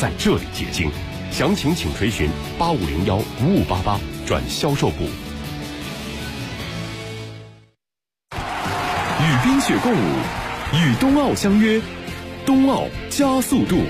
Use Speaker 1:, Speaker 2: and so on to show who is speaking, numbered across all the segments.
Speaker 1: 在这里结晶。详情请垂询8501-5588转销售部。与冰雪共舞，与冬奥相约，冬奥加速度。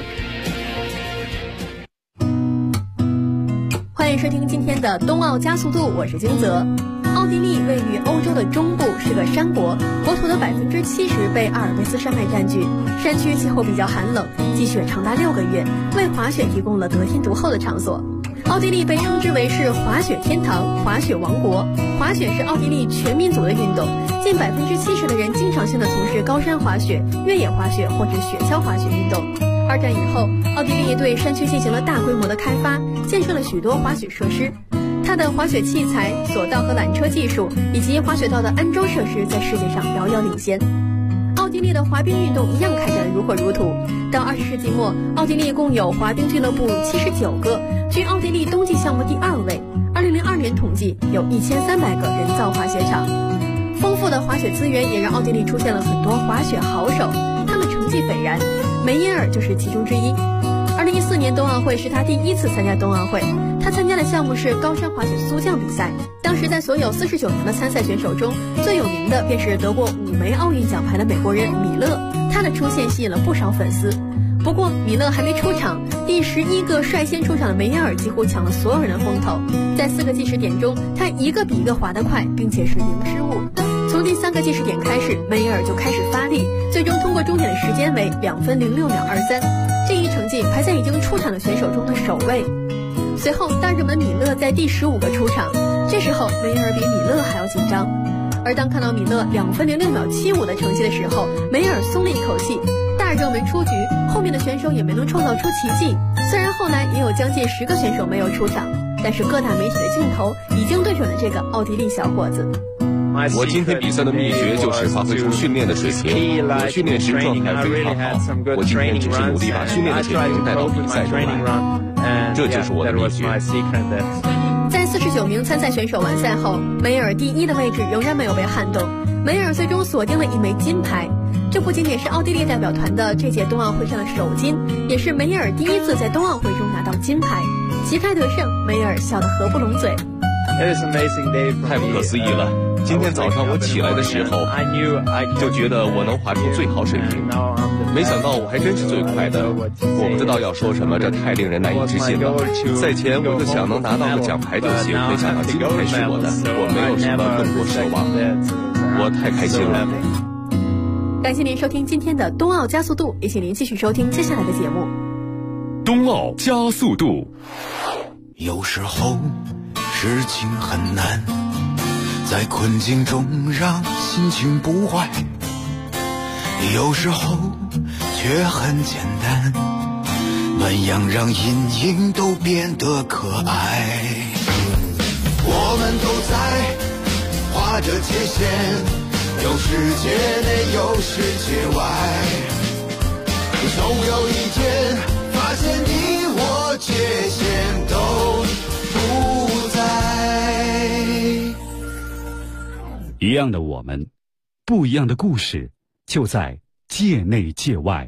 Speaker 2: 欢迎收听今天的冬奥加速度，我是金泽。奥地利位于欧洲的中部，是个山国，国土的70%被阿尔卑斯山脉占据，山区气候比较寒冷，积雪长达6个月，为滑雪提供了得天独厚的场所。奥地利被称之为是滑雪天堂、滑雪王国。滑雪是奥地利全民族的运动，近70%的人经常性的从事高山滑雪、越野滑雪或者雪橇滑雪运动。二战以后，奥地利对山区进行了大规模的开发，建设了许多滑雪设施。它的滑雪器材、索道和缆车技术以及滑雪道的安装设施在世界上遥遥领先。奥地利的滑冰运动一样开展如火如荼。到20世纪末，奥地利共有滑冰俱乐部79个，居奥地利冬季项目第2位。2002年统计有1300个人造滑雪场。丰富的滑雪资源也让奥地利出现了很多滑雪好手，他们成绩斐然，梅耶尔就是其中之一。2014年冬奥会是他第1次参加冬奥会，他参加的项目是高山滑雪速降比赛。当时在所有49名的参赛选手中，最有名的便是得过5枚奥运奖牌的美国人米勒，他的出现吸引了不少粉丝。不过米勒还没出场，第11个率先出场的梅耶尔几乎抢了所有人的风头。在4个计时点中，他一个比一个滑得快，并且是零失误。从第3个计时点开始，梅耶尔就开始发力，最终通过终点的时间为2分06秒23，这一成绩排在已经出场的选手中的首位。随后大热门米勒在第15个出场，这时候梅耶尔比米勒还要紧张。而当看到米勒2分06秒75的成绩的时候，梅耶尔松了一口气。大热门出局，后面的选手也没能创造出奇迹。虽然后来也有将近10个选手没有出场，但是各大媒体的镜头已经对准了这个奥地利小伙子。
Speaker 1: 我今天比赛的秘诀就是发挥出训练的水平，我训练时状态非常好，我今天只是努力把训练的水平带到比赛中来，这就是我的秘诀。
Speaker 2: 在49名参赛选手完赛后，梅尔第1的位置仍然没有被撼动，梅尔最终锁定了1枚金牌。这不仅仅是奥地利代表团的这届冬奥会上的首金，也是梅尔第1次在冬奥会中拿到金牌。旗开得胜，梅尔笑得合不拢嘴。
Speaker 1: 太不可思议了！今天早上我起来的时候，就觉得我能滑出最好水平，没想到我还真是最快的。我不知道要说什么，这太令人难以置信了。赛前我就想能拿到个奖牌就行，没想到金牌是我的，我没有什么更多奢望，我太开心了。
Speaker 2: 感谢您收听今天的冬奥加速度，也请您继续收听接下来的节目。
Speaker 1: 冬奥加速度。
Speaker 3: 有时候事情很难，在困境中让心情不坏，有时候却很简单，暖阳让阴影都变得可爱。我们都在划着界限，有世界内有世界外，总有一天发现你我界限都不在。
Speaker 4: 一样的我们，不一样的故事，就在界内界外。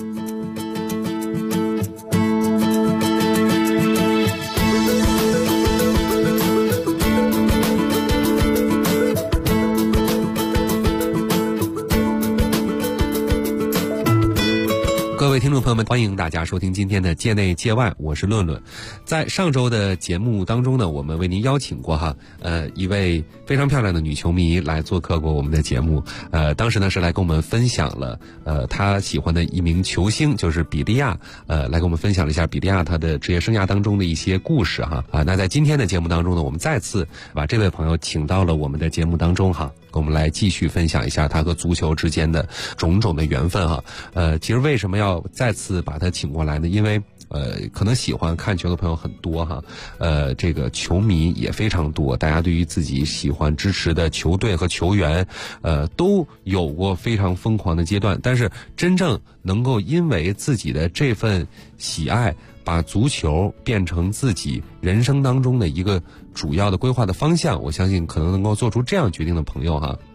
Speaker 5: 各位听众朋友们，欢迎大家收听今天的界内界外，我是论论。在上周的节目当中呢，我们为您邀请过一位非常漂亮的女球迷来做客过我们的节目。当时呢是来跟我们分享了她喜欢的一名球星，就是比利亚，来跟我们分享了一下比利亚她的职业生涯当中的一些故事那在今天的节目当中呢，我们再次把这位朋友请到了我们的节目当中跟我们来继续分享一下他和足球之间的种种的缘分其实为什么要再次把他请过来呢？因为可能喜欢看球的朋友很多这个球迷也非常多，大家对于自己喜欢支持的球队和球员都有过非常疯狂的阶段，但是真正能够因为自己的这份喜爱把足球变成自己人生当中的一个主要的规划的方向，我相信可能能够做出这样决定的朋友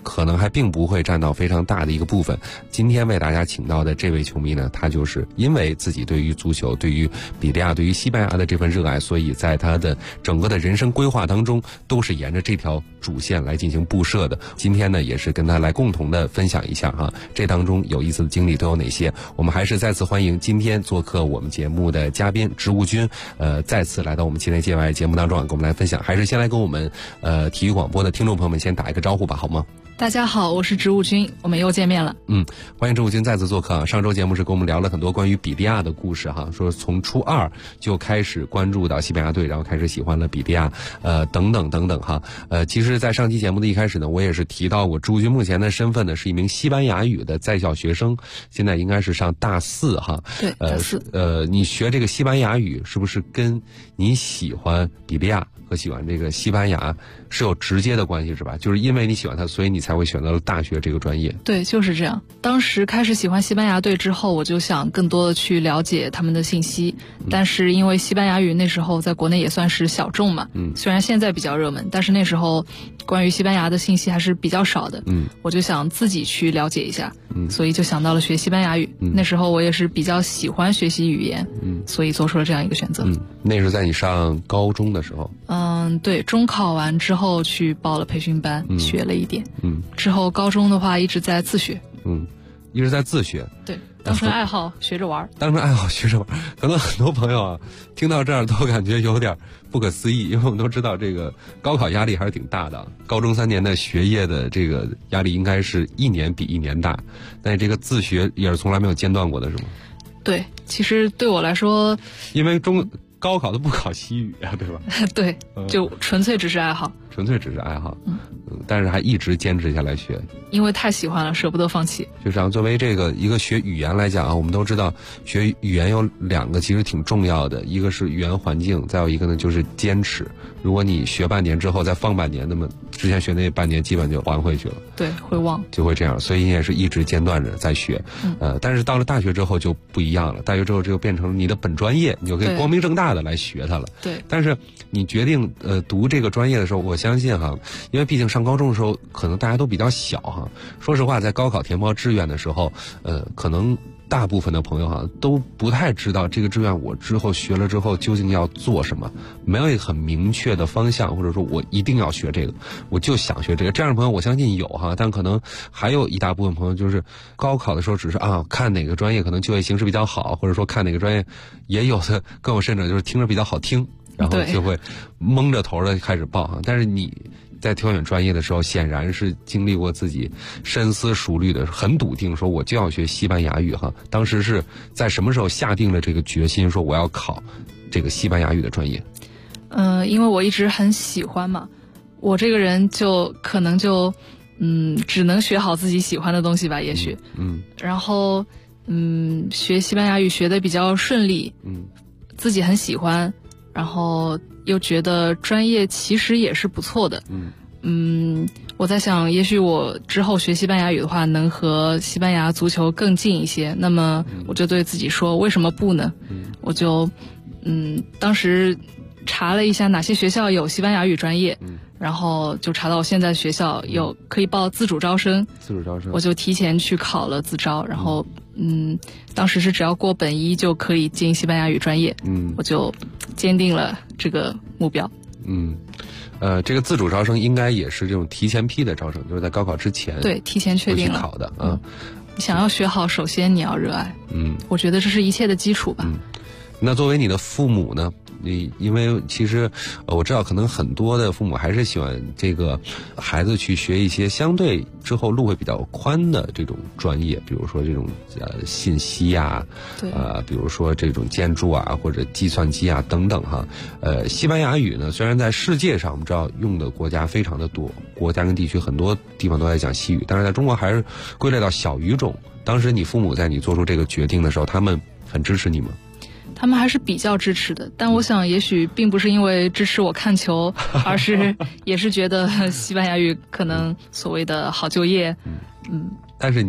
Speaker 5: 可能还并不会占到非常大的一个部分。今天为大家请到的这位球迷呢，他就是因为自己对于足球、对于比利亚、对于西班牙的这份热爱，所以在他的整个的人生规划当中都是沿着这条主线来进行布设的。今天呢，也是跟他来共同的分享一下哈，这当中有意思的经历都有哪些。我们还是再次欢迎今天做客我们节目的嘉宾植物君，再次来到我们今天界外节目当中跟我们来分享。还是先来跟我们体育广播的听众朋友们先打一个招呼吧，好吗？
Speaker 6: 大家好，我是植物君，我们又见面了。
Speaker 5: 欢迎植物君再次做客。上周节目是跟我们聊了很多关于比利亚的故事哈，说从初二就开始关注到西班牙队，然后开始喜欢了比利亚，等等等等哈。其实，在上期节目的一开始呢，我也是提到过，植物君目前的身份呢是一名西班牙语的在校学生，现在应该是上大4哈。
Speaker 6: 对，大4。
Speaker 5: 你学这个西班牙语是不是跟你喜欢比利亚和喜欢这个西班牙是有直接的关系是吧？就是因为你喜欢它，所以你才会选择了大学这个专业。
Speaker 6: 对，就是这样。当时开始喜欢西班牙队之后，我就想更多的去了解他们的信息，但是因为西班牙语那时候在国内也算是小众嘛，虽然现在比较热门，但是那时候关于西班牙的信息还是比较少的，我就想自己去了解一下，所以就想到了学西班牙语。那时候我也是比较喜欢学习语言，所以做出了这样一个选择。
Speaker 5: 那是在你上高中的时候？
Speaker 6: 对，中考完之后去报了培训班，学了一点。之后高中的话一直在自学。
Speaker 5: 一直在自学。
Speaker 6: 对，当成爱好学着玩。
Speaker 5: 当成爱好学着玩，可能很多朋友啊，听到这儿都感觉有点不可思议，因为我们都知道这个高考压力还是挺大的。高中3年的学业的这个压力应该是一年比一年大，但这个自学也是从来没有间断过的，是吗？
Speaker 6: 对，其实对我来说，
Speaker 5: 因为高考都不考西语啊，对吧？
Speaker 6: 对，就纯粹只是爱好。
Speaker 5: 纯粹只是爱好，但是还一直坚持下来学，
Speaker 6: 因为太喜欢了，舍不得放弃。
Speaker 5: 就这样，作为这个一个学语言来讲啊，我们都知道学语言有2个其实挺重要的，一个是语言环境，再有一个呢就是坚持。如果你学半年之后再放半年，那么之前学那半年基本就还回去了，
Speaker 6: 对，会忘，
Speaker 5: 就会这样。所以你也是一直间断着在学，但是到了大学之后就不一样了，大学之后就变成了你的本专业，你就可以光明正大的来学它了。
Speaker 6: 对，
Speaker 5: 但是你决定读这个专业的时候，我相信哈，因为毕竟上高中的时候可能大家都比较小哈。说实话，在高考填报志愿的时候，可能大部分的朋友哈都不太知道这个志愿我之后学了之后究竟要做什么，没有一个很明确的方向，或者说我一定要学这个，我就想学这个。这样的朋友我相信有哈，但可能还有一大部分朋友就是高考的时候只是看哪个专业可能就业形势比较好，或者说看哪个专业，也有的更有甚者就是听着比较好听，然后就会蒙着头的开始报哈。但是你在挑选专业的时候，显然是经历过自己深思熟虑的，很笃定说我就要学西班牙语哈。当时是在什么时候下定了这个决心，说我要考这个西班牙语的专业？
Speaker 6: 因为我一直很喜欢嘛，我这个人就可能就只能学好自己喜欢的东西吧，也许然后学西班牙语学得比较顺利，自己很喜欢，然后又觉得专业其实也是不错的。我在想，也许我之后学西班牙语的话，能和西班牙足球更近一些。那么我就对自己说，为什么不呢？我就当时查了一下哪些学校有西班牙语专业，然后就查到我现在学校有可以报自主招生，我就提前去考了自招，然后当时是只要过本一就可以进西班牙语专业，我就坚定了这个目标。
Speaker 5: 这个自主招生应该也是这种提前批的招生，就是在高考之前，
Speaker 6: 对，提前确定了
Speaker 5: 去考的
Speaker 6: 你想要学好，首先你要热爱，我觉得这是一切的基础吧。
Speaker 5: 那作为你的父母呢？因为其实我知道可能很多的父母还是喜欢这个孩子去学一些相对之后路会比较宽的这种专业，比如说这种信息啊，比如说这种建筑啊或者计算机啊等等哈。西班牙语呢，虽然在世界上我们知道用的国家非常的多，国家跟地区很多地方都在讲西语，但是在中国还是归类到小语种。当时你父母在你做出这个决定的时候，他们很支持你吗？
Speaker 6: 他们还是比较支持的，但我想也许并不是因为支持我看球，而是也是觉得西班牙语可能所谓的好就业。
Speaker 5: 但是你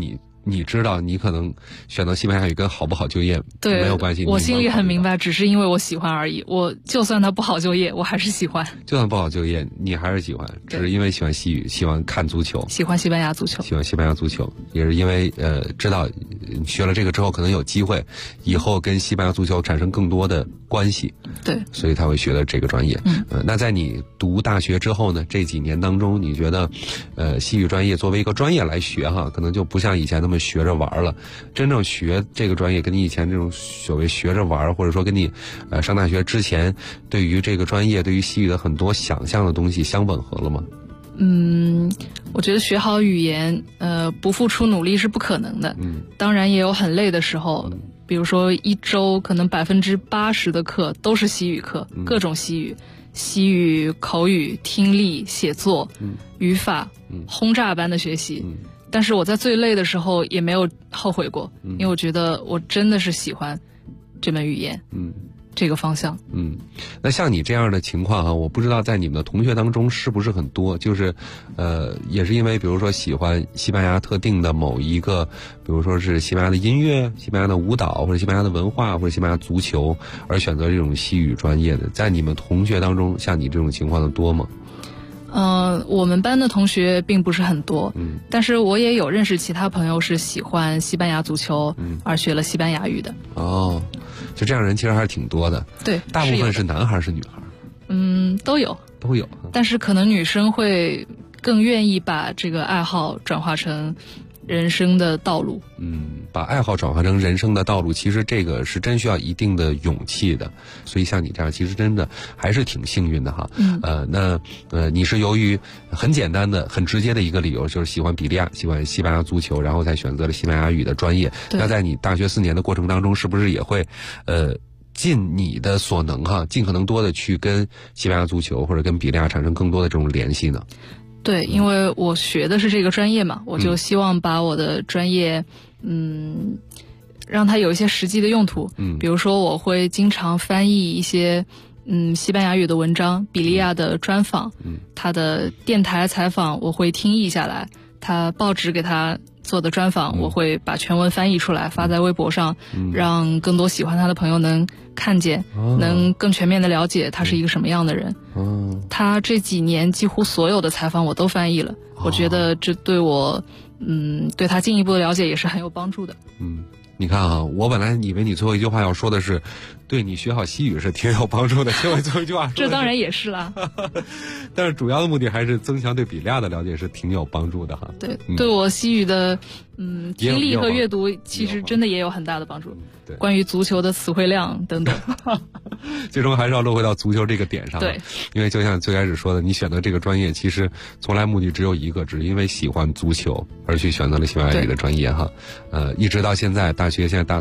Speaker 5: 你知道你可能选择西班牙语跟好不好就业没有关系。
Speaker 6: 我心里很明白，只是因为我喜欢而已。我就算它不好就业，我还是喜欢。
Speaker 5: 就算不好就业，你还是喜欢，只是因为喜欢西语，喜欢看足球，
Speaker 6: 喜欢西班牙足球，
Speaker 5: 喜欢西班牙足球，也是因为知道学了这个之后可能有机会以后跟西班牙足球产生更多的关系。
Speaker 6: 对，
Speaker 5: 所以他会学的这个专业。那在你读大学之后呢，这几年当中，你觉得西语专业作为一个专业来学哈，可能就不像以前那么学着玩了。真正学这个专业跟你以前这种所谓学着玩，或者说跟你上大学之前对于这个专业对于西语的很多想象的东西相吻合了吗？
Speaker 6: 我觉得学好语言不付出努力是不可能的。当然也有很累的时候，比如说一周可能80%的课都是西语课，各种西语、口语、听力、写作、语法，轰炸般的学习。但是我在最累的时候也没有后悔过，因为我觉得我真的是喜欢这门语言，这个方向。
Speaker 5: 那像你这样的情况我不知道在你们的同学当中是不是很多，就是也是因为比如说喜欢西班牙特定的某一个，比如说是西班牙的音乐、西班牙的舞蹈，或者西班牙的文化，或者西班牙足球而选择这种西语专业的，在你们同学当中像你这种情况的多吗？
Speaker 6: 我们班的同学并不是很多，但是我也有认识其他朋友是喜欢西班牙足球而学了西班牙语的。
Speaker 5: 就这样人其实还是挺多的。
Speaker 6: 对，
Speaker 5: 大部分是男孩是女孩？
Speaker 6: 都有。但是可能女生会更愿意把这个爱好转化成人生的道路。
Speaker 5: 把爱好转化成人生的道路，其实这个是真需要一定的勇气的。所以像你这样，其实真的还是挺幸运的哈。你是由于很简单的、很直接的一个理由，就是喜欢比利亚，喜欢西班牙足球，然后才选择了西班牙语的专业。那在你大学4年的过程当中，是不是也会尽你的所能尽可能多的去跟西班牙足球或者跟比利亚产生更多的这种联系呢？
Speaker 6: 对，因为我学的是这个专业嘛，我就希望把我的专业让它有一些实际的用途。比如说我会经常翻译一些西班牙语的文章，比利亚的专访，他的电台采访我会听译下来，他报纸给他做的专访我会把全文翻译出来发在微博上，让更多喜欢他的朋友能看见，能更全面的了解他是一个什么样的人。他这几年几乎所有的采访我都翻译了，我觉得这对我对他进一步的了解也是很有帮助的。
Speaker 5: 你看我本来以为你最后一句话要说的是对你学好西语是挺有帮助的，结果最后一句话说
Speaker 6: 这当然也是啦。
Speaker 5: 但是主要的目的还是增强对比利亚的了解，是挺有帮助的哈。
Speaker 6: 对，对我西语的听力和阅读其实真的也有很大的帮助。对，关于足球的词汇量等等。
Speaker 5: 最终还是要落回到足球这个点上。
Speaker 6: 对，
Speaker 5: 因为就像最开始说的，你选择这个专业其实从来目的只有一个，只是因为喜欢足球而去选择了西班牙语的专业哈。一直到现在大学现在大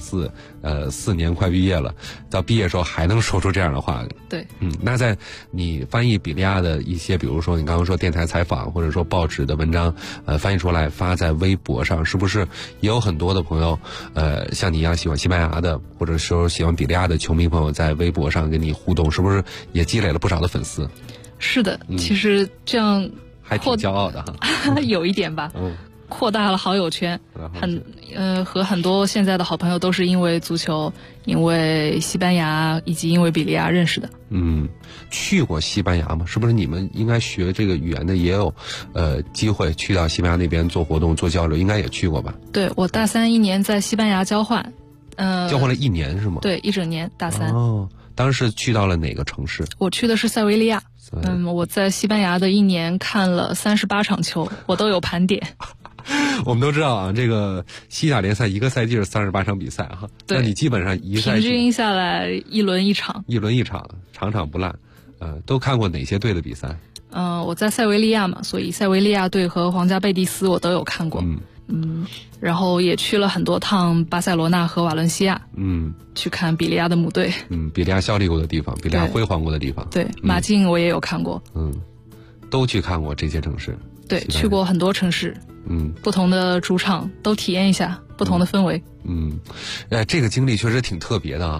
Speaker 5: 4，4年快毕业了，到毕业的时候还能说出这样的话。
Speaker 6: 对，
Speaker 5: 那在你翻译比利亚的一些，比如说你刚刚说电台采访或者说报纸的文章，翻译出来发在微博上，是不是也有很多的朋友像你一样喜欢西班牙的或者说喜欢比利亚的球迷朋友在微博上跟你互动，是不是也积累了不少的粉丝？
Speaker 6: 是的，其实这样
Speaker 5: 还挺骄傲的哈。
Speaker 6: 有一点吧。扩大了好友圈，和很多现在的好朋友都是因为足球、因为西班牙以及因为比利亚认识的。
Speaker 5: 去过西班牙吗？是不是你们应该学这个语言的也有机会去到西班牙那边做活动、做交流，应该也去过吧？
Speaker 6: 对，我大31年在西班牙交换，
Speaker 5: 交换了1年是吗？
Speaker 6: 对，1整年，大3。
Speaker 5: 当时去到了哪个城市？
Speaker 6: 我去的是塞维利亚。我在西班牙的1年看了38场球，我都有盘点。
Speaker 5: 我们都知道这个西甲联赛一个赛季是38场比赛哈。
Speaker 6: 对，
Speaker 5: 那你基本上一赛季
Speaker 6: 平均下来1轮1场，
Speaker 5: 场场不烂。都看过哪些队的比赛？
Speaker 6: 我在塞维利亚嘛，所以塞维利亚队和皇家贝蒂斯我都有看过。然后也去了很多趟巴塞罗那和瓦伦西亚，去看比利亚的母队，
Speaker 5: 比利亚效力过的地方，比利亚辉煌过的地方。
Speaker 6: 对，马竞我也有看过，
Speaker 5: 都去看过这些城市。
Speaker 6: 对，去过很多城市，不同的主场都体验一下不同的氛围。
Speaker 5: 这个经历确实挺特别的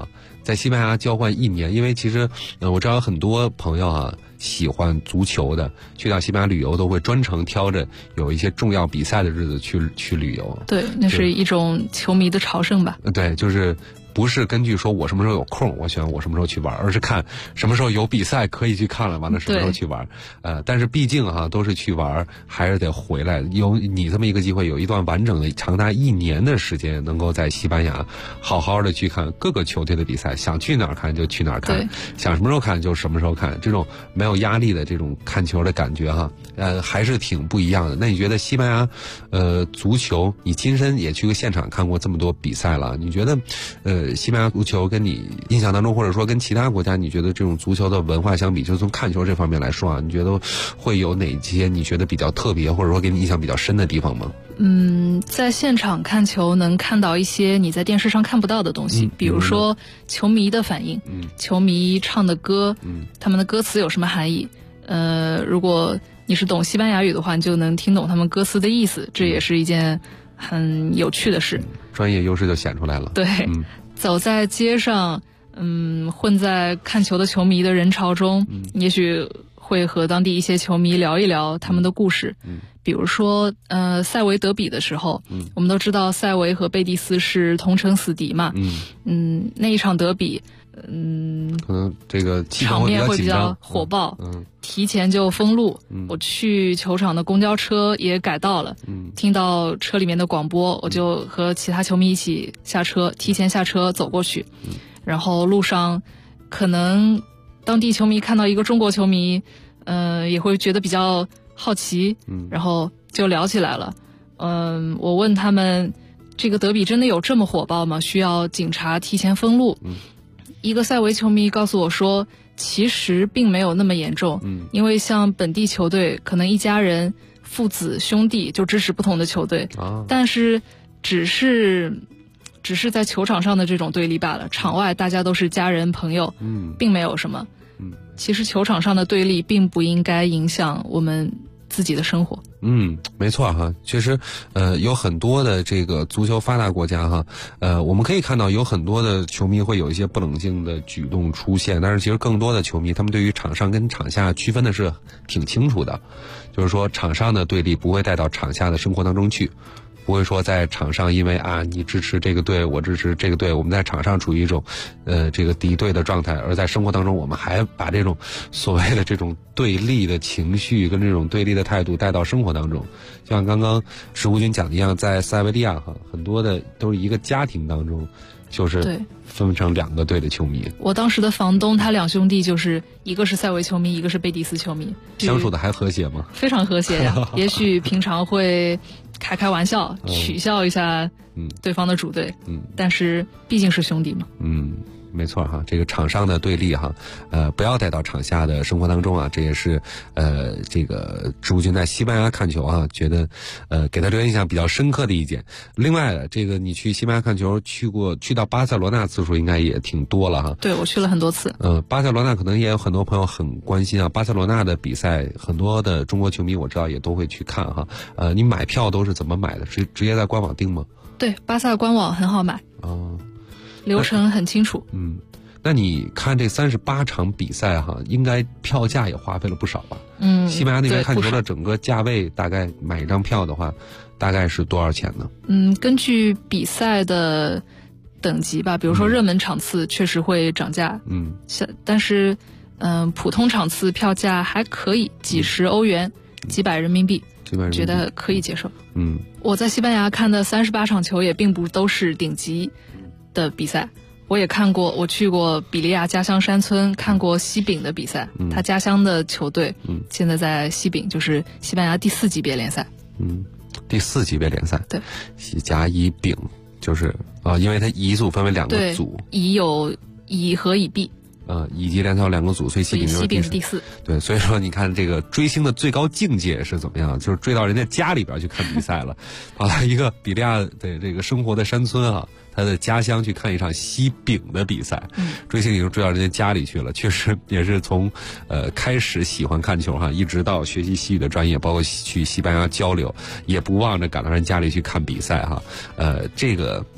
Speaker 5: 在西班牙交换1年，因为其实我知道很多朋友啊喜欢足球的，去到西班牙旅游都会专程挑着有一些重要比赛的日子去旅游。
Speaker 6: 对，那是一种球迷的朝圣吧。
Speaker 5: 对，就是不是根据说我什么时候有空，我选我什么时候去玩，而是看什么时候有比赛可以去看了，完了什么时候去玩。但是毕竟都是去玩，还是得回来。有你这么一个机会，有一段完整的长达1年的时间，能够在西班牙好好的去看各个球队的比赛，想去哪儿看就去哪儿看，想什么时候看就什么时候看，这种没有压力的这种看球的感觉还是挺不一样的。那你觉得西班牙足球，你亲身也去过现场看过这么多比赛了，你觉得西班牙足球跟你印象当中，或者说跟其他国家你觉得这种足球的文化相比，就从看球这方面来说你觉得会有哪些你觉得比较特别，或者说给你印象比较深的地方吗？
Speaker 6: 在现场看球能看到一些你在电视上看不到的东西，比如说球迷的反应，球迷唱的歌，他们的歌词有什么含义。如果你是懂西班牙语的话，你就能听懂他们歌词的意思，这也是一件很有趣的事。
Speaker 5: 专业优势就显出来了。
Speaker 6: 对，走在街上，混在看球的球迷的人潮中，也许会和当地一些球迷聊一聊他们的故事。比如说塞维德比的时候，我们都知道塞维和贝蒂斯是同城死敌嘛。那一场德比
Speaker 5: 可能这个
Speaker 6: 场面会比较火爆，提前就封路。我去球场的公交车也改道了，听到车里面的广播，我就和其他球迷一起下车，提前下车走过去。然后路上可能当地球迷看到一个中国球迷，也会觉得比较好奇，然后就聊起来了。我问他们，这个德比真的有这么火爆吗？需要警察提前封路？一个塞维球迷告诉我说，其实并没有那么严重，因为像本地球队可能一家人父子兄弟就支持不同的球队，但是只是在球场上的这种对立罢了，场外大家都是家人朋友，并没有什么。其实球场上的对立并不应该影响我们自己的生活。
Speaker 5: 没错确实有很多的这个足球发达国家我们可以看到有很多的球迷会有一些不冷静的举动出现，但是其实更多的球迷他们对于场上跟场下区分的是挺清楚的，就是说场上的对立不会带到场下的生活当中去，不会说在场上因为你支持这个队我支持这个队，我们在场上处于一种这个敌对的状态，而在生活当中我们还把这种所谓的这种对立的情绪跟这种对立的态度带到生活当中。像刚刚石湖军讲的一样，在塞维利亚很多的都是一个家庭当中就是分成2个队的球迷。
Speaker 6: 我当时的房东他2兄弟就是一个是塞维球迷，一个是贝蒂斯球迷，
Speaker 5: 相处的还和谐吗？非
Speaker 6: 常和谐呀。也许平常会开玩笑取笑一下对方的主队，但是毕竟是兄弟嘛。
Speaker 5: 没错这个场上的对立不要带到场下的生活当中这也是这个植物君在西班牙看球觉得给他留下印象比较深刻的一点。另外这个你去西班牙看球去到巴塞罗那次数应该也挺多了
Speaker 6: 对，我去了很多次。
Speaker 5: 巴塞罗那可能也有很多朋友很关心巴塞罗那的比赛，很多的中国球迷我知道也都会去看你买票都是怎么买的？直接在官网订吗？
Speaker 6: 对，巴萨官网很好买流程很清楚。
Speaker 5: 那你看这38场比赛应该票价也花费了不少吧？西班牙那边看球的整个价位，大概买一张票的话，大概是多少钱呢？
Speaker 6: 根据比赛的等级吧，比如说热门场次确实会涨价，但是普通场次票价还可以，几十欧元，几百人民币，觉得可以接受。我在西班牙看的38场球也并不都是顶级的比赛，我也看过，我去过比利亚家乡山村看过西丙的比赛，他家乡的球队现在在西丙，就是西班牙第4级别联赛。
Speaker 5: 第4级别联赛，
Speaker 6: 对，
Speaker 5: 西甲乙丙就是因为它乙组分为2个组，
Speaker 6: 乙有乙和乙 B。
Speaker 5: 乙级联赛有2个组，所以西丙是
Speaker 6: 第4。
Speaker 5: 对，所以说你看这个追星的最高境界是怎么样？就是追到人家家里边去看比赛了，跑到一个比利亚的这个生活的山村他的家乡去看一场西丙的比赛，追星已经追到人家家里去了。确实也是从开始喜欢看球一直到学习西语的专业，包括去西班牙交流，也不忘着赶到人家里去看比赛这个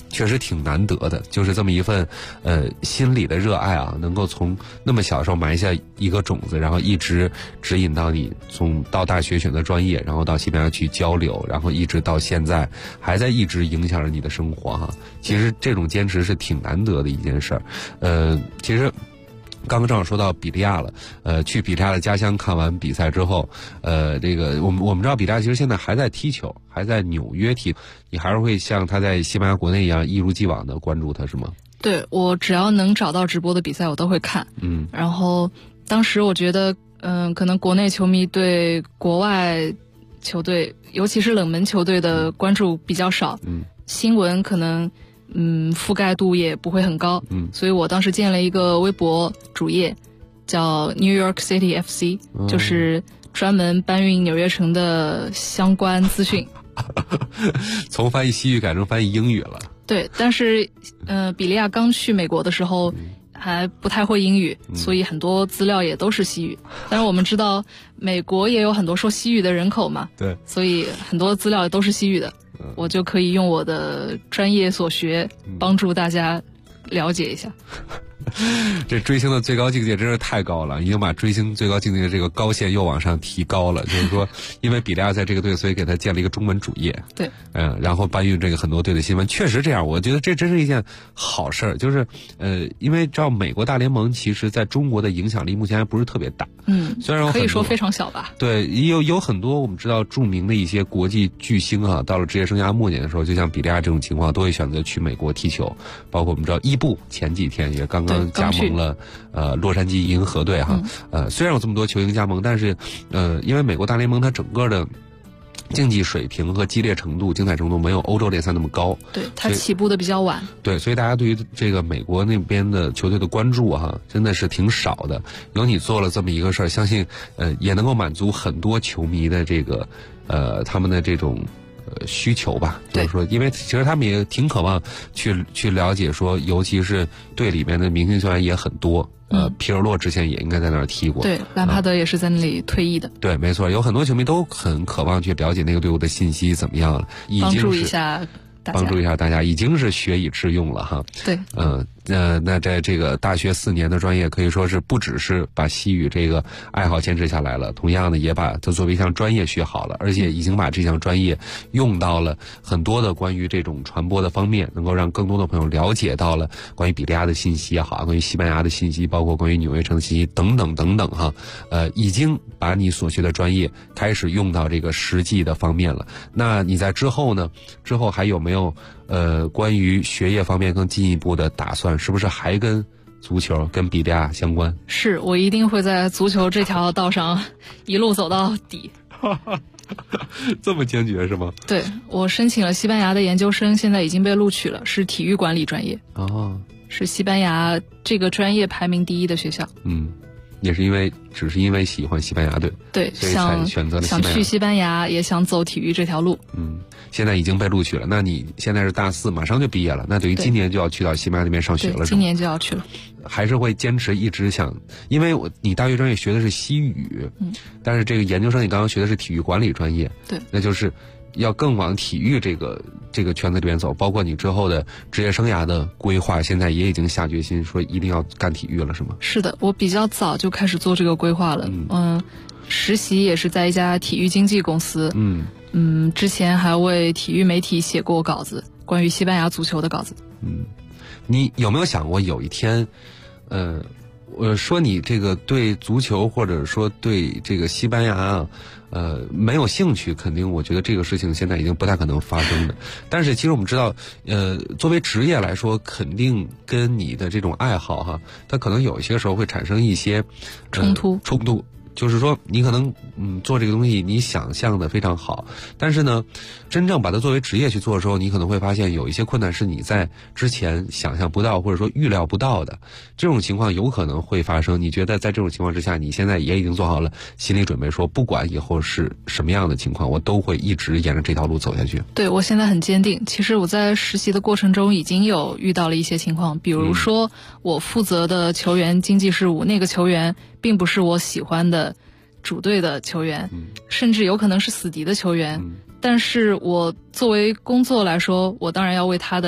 Speaker 5: 确实挺难得的，就是这么一份心里的热爱啊，能够从那么小时候埋下一个种子，然后一直指引到你到大学选择专业，然后到西班牙去交流，然后一直到现在还在一直影响着你的生活哈。其实这种坚持是挺难得的一件事儿。其实刚刚正好说到比利亚了，去比利亚的家乡看完比赛之后，这个我们知道比利亚其实现在还在踢球，还在纽约踢，你还是会像他在西班牙国内一样一如既往的关注他是吗？
Speaker 6: 对，我只要能找到直播的比赛我都会看。然后当时我觉得可能国内球迷对国外球队尤其是冷门球队的关注比较少，新闻可能覆盖度也不会很高，所以我当时建了一个微博主页叫 New York City FC，就是专门搬运纽约城的相关资讯。
Speaker 5: 从翻译西语改成翻译英语了。
Speaker 6: 对，但是比利亚刚去美国的时候还不太会英语，所以很多资料也都是西语。但是我们知道美国也有很多说西语的人口嘛，
Speaker 5: 对，
Speaker 6: 所以很多资料都是西语的，我就可以用我的专业所学帮助大家了解一下。
Speaker 5: 这追星的最高境界真是太高了，已经把追星最高境界的这个高线又往上提高了。就是说，因为比利亚在这个队，所以给他建了一个中文主页。
Speaker 6: 对，
Speaker 5: 然后搬运这个很多队的新闻，确实这样。我觉得这真是一件好事儿。就是因为知道美国大联盟其实在中国的影响力目前还不是特别大。虽然
Speaker 6: 可以说非常小吧。
Speaker 5: 对，有很多我们知道著名的一些国际巨星啊，到了职业生涯末年的时候，就像比利亚这种情况，都会选择去美国踢球。包括我们知道伊布前几天也刚刚加盟了洛杉矶银河队哈。虽然有这么多球星加盟，但是因为美国大联盟它整个的竞技水平和激烈程度、精彩程度没有欧洲联赛那么高，
Speaker 6: 对，它起步的比较晚。
Speaker 5: 对，所以大家对于这个美国那边的球队的关注哈，真的是挺少的。有你做了这么一个事儿，相信也能够满足很多球迷的这个他们的这种需求吧。就是说，因为其实他们也挺渴望去了解说，尤其是队里面的明星球员也很多。皮尔洛之前也应该在那儿踢过，
Speaker 6: 对，兰帕德也是在那里退役的。
Speaker 5: 对，没错，有很多球迷都很渴望去了解那个队伍的信息怎么样了，
Speaker 6: 帮助一下
Speaker 5: 大家，已经是学以致用了哈。
Speaker 6: 对，
Speaker 5: 那在这个大学4年的专业，可以说是不只是把西语这个爱好坚持下来了，同样的也把它作为一项专业学好了，而且已经把这项专业用到了很多的关于这种传播的方面，能够让更多的朋友了解到了关于比利亚的信息也好，关于西班牙的信息，包括关于纽约城的信息等等等等哈。已经把你所学的专业开始用到这个实际的方面了。那你在之后呢？之后还有没有关于学业方面更进一步的打算？是不是还跟足球、跟比利亚相关？
Speaker 6: 是，我一定会在足球这条道上一路走到底。
Speaker 5: 这么坚决是吗？
Speaker 6: 对，我申请了西班牙的研究生，现在已经被录取了，是体育管理专业。是西班牙这个专业排名第1的学校。
Speaker 5: 也是只是因为喜欢西班牙队，
Speaker 6: 对，
Speaker 5: 所以才选择了西班牙。
Speaker 6: 想去西班牙，也想走体育这条路。
Speaker 5: 现在已经被录取了。那你现在是大4，马上就毕业了，那等于今年就要去到西班牙那边上学了，
Speaker 6: 今年就要去了。
Speaker 5: 还是会坚持一直想，因为你大学专业学的是西语，但是这个研究生你刚刚学的是体育管理专业，
Speaker 6: 对，
Speaker 5: 那就是要更往体育这个圈子里边走，包括你之后的职业生涯的规划，现在也已经下决心说一定要干体育了，是吗？
Speaker 6: 是的，我比较早就开始做这个规划了。实习也是在一家体育经纪公司。之前还为体育媒体写过稿子，关于西班牙足球的稿子。
Speaker 5: 你有没有想过有一天，我说你这个对足球或者说对这个西班牙啊，没有兴趣，肯定我觉得这个事情现在已经不太可能发生的。但是其实我们知道，作为职业来说，肯定跟你的这种爱好哈，它可能有一些时候会产生一些
Speaker 6: 冲突。
Speaker 5: 就是说你可能做这个东西你想象的非常好，但是呢真正把它作为职业去做的时候，你可能会发现有一些困难是你在之前想象不到或者说预料不到的，这种情况有可能会发生。你觉得在这种情况之下，你现在也已经做好了心理准备，说不管以后是什么样的情况，我都会一直沿着这条路走下去？
Speaker 6: 对，我现在很坚定。其实我在实习的过程中已经有遇到了一些情况，比如说我负责的球员经济事务，那个球员并不是我喜欢的主队的球员，甚至有可能是死敌的球员，但是我作为工作来说，我当然要为他的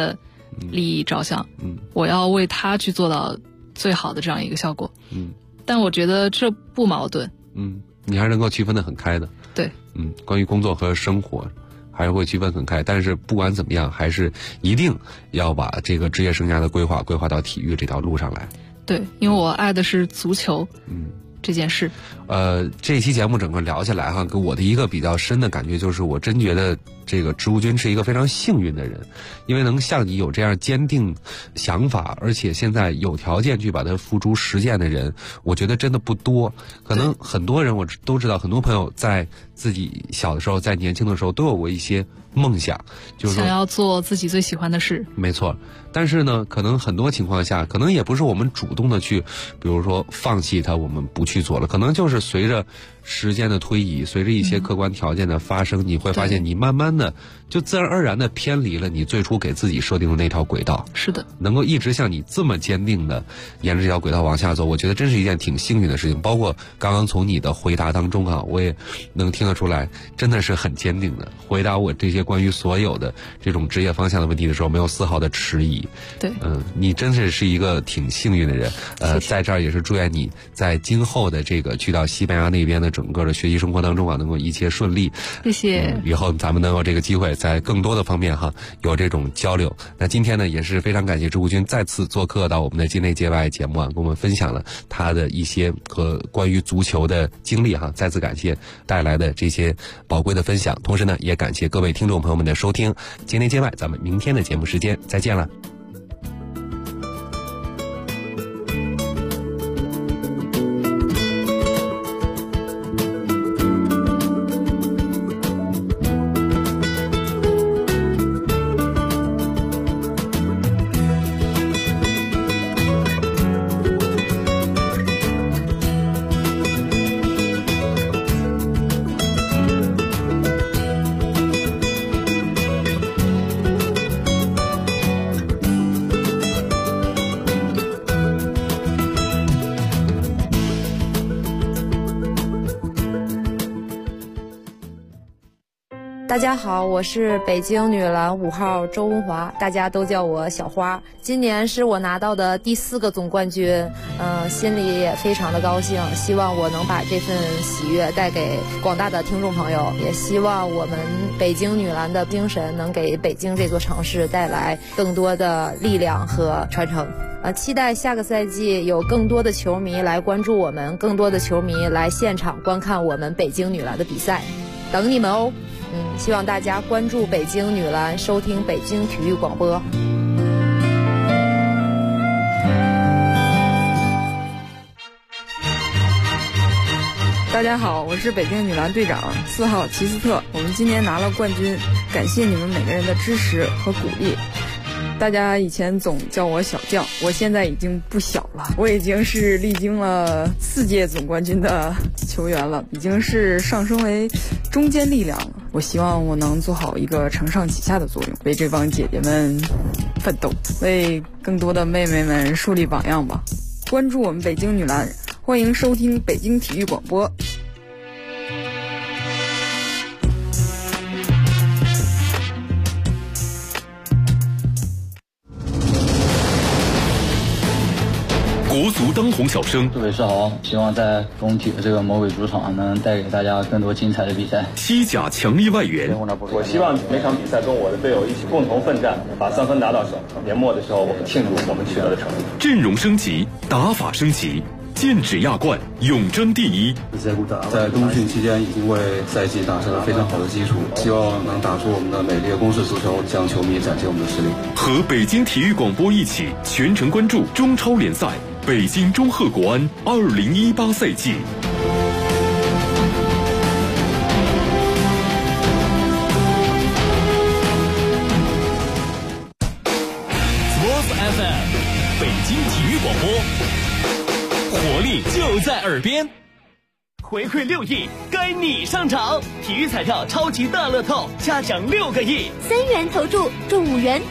Speaker 6: 利益着想，我要为他去做到最好的这样一个效果。但我觉得这不矛盾。
Speaker 5: 你还是能够区分得很开的。
Speaker 6: 对，
Speaker 5: 关于工作和生活还是会区分很开，但是不管怎么样，还是一定要把这个职业生涯的规划到体育这条路上来。
Speaker 6: 对，因为我爱的是足球。这件事，
Speaker 5: 这期节目整个聊下来哈，给我的一个比较深的感觉就是，我真觉得这个植物君是一个非常幸运的人，因为能像你有这样坚定想法，而且现在有条件去把它付诸实践的人，我觉得真的不多。可能很多人我都知道，很多朋友在自己小的时候，在年轻的时候都有过一些梦想，就是
Speaker 6: 想要做自己最喜欢的事。
Speaker 5: 没错，但是呢，可能很多情况下，可能也不是我们主动的去，比如说放弃它，我们不去做了，可能就是随着时间的推移，随着一些客观条件的发生，你会发现你慢慢的就自然而然的偏离了你最初给自己设定的那条轨道。
Speaker 6: 是的，
Speaker 5: 能够一直像你这么坚定的沿着这条轨道往下走，我觉得真是一件挺幸运的事情。包括刚刚从你的回答当中啊，我也能听得出来，真的是很坚定的回答我这些关于所有的这种职业方向的问题的时候，没有丝毫的迟疑。
Speaker 6: 对，
Speaker 5: 你真是一个挺幸运的人。
Speaker 6: 谢谢。
Speaker 5: 在这儿也是祝愿你在今后的这个去到西班牙那边的整个的学习生活当中啊，能够一切顺利。
Speaker 6: 谢谢。
Speaker 5: 以后咱们能有这个机会在更多的方面哈有这种交流。那今天呢也是非常感谢植物君再次做客到我们的境内界外节目啊，跟我们分享了他的一些和关于足球的经历哈，再次感谢带来的这些宝贵的分享。同时呢也感谢各位听众朋友们的收听，境内界外咱们明天的节目时间再见了。
Speaker 7: 大家好，我是北京女篮5号周文华，大家都叫我小花。今年是我拿到的第4个总冠军，心里也非常的高兴，希望我能把这份喜悦带给广大的听众朋友，也希望我们北京女篮的精神能给北京这座城市带来更多的力量和传承。期待下个赛季有更多的球迷来关注我们，更多的球迷来现场观看我们北京女篮的比赛，等你们哦。希望大家关注北京女篮，收听北京体育广播。
Speaker 8: 大家好，我是北京女篮队长4号齐斯特，我们今年拿了冠军，感谢你们每个人的支持和鼓励。大家以前总叫我小将，我现在已经不小了，我已经是历经了4届总冠军的球员了，已经是上升为中坚力量了。我希望我能做好一个承上启下的作用，为这帮姐姐们奋斗，为更多的妹妹们树立榜样吧。关注我们北京女篮，欢迎收听北京体育广播。
Speaker 9: 国足当红小生，
Speaker 10: 各位是好，希望在工体的这个魔鬼主场能带给大家更多精彩的比赛。
Speaker 9: 西甲强力外援，
Speaker 11: 我希望每场比赛跟我的队友一起共同奋战，把3分拿到手。年末的时候，我们庆祝我们取得的成绩。
Speaker 9: 阵容升级，打法升级，剑指亚冠，永争第一。
Speaker 12: 在冬训期间已经为赛季打下了非常好的基础，希望能打出我们的美丽的攻势足球，向球迷展现我们的实力。
Speaker 9: 和北京体育广播一起全程关注中超联赛北京中赫国安2018赛季。
Speaker 13: Sports FM， 北京体育广播，活力就在耳边。回馈6亿，该你上场！体育彩票超级大乐透，嘉奖6个亿，3元投注中5元。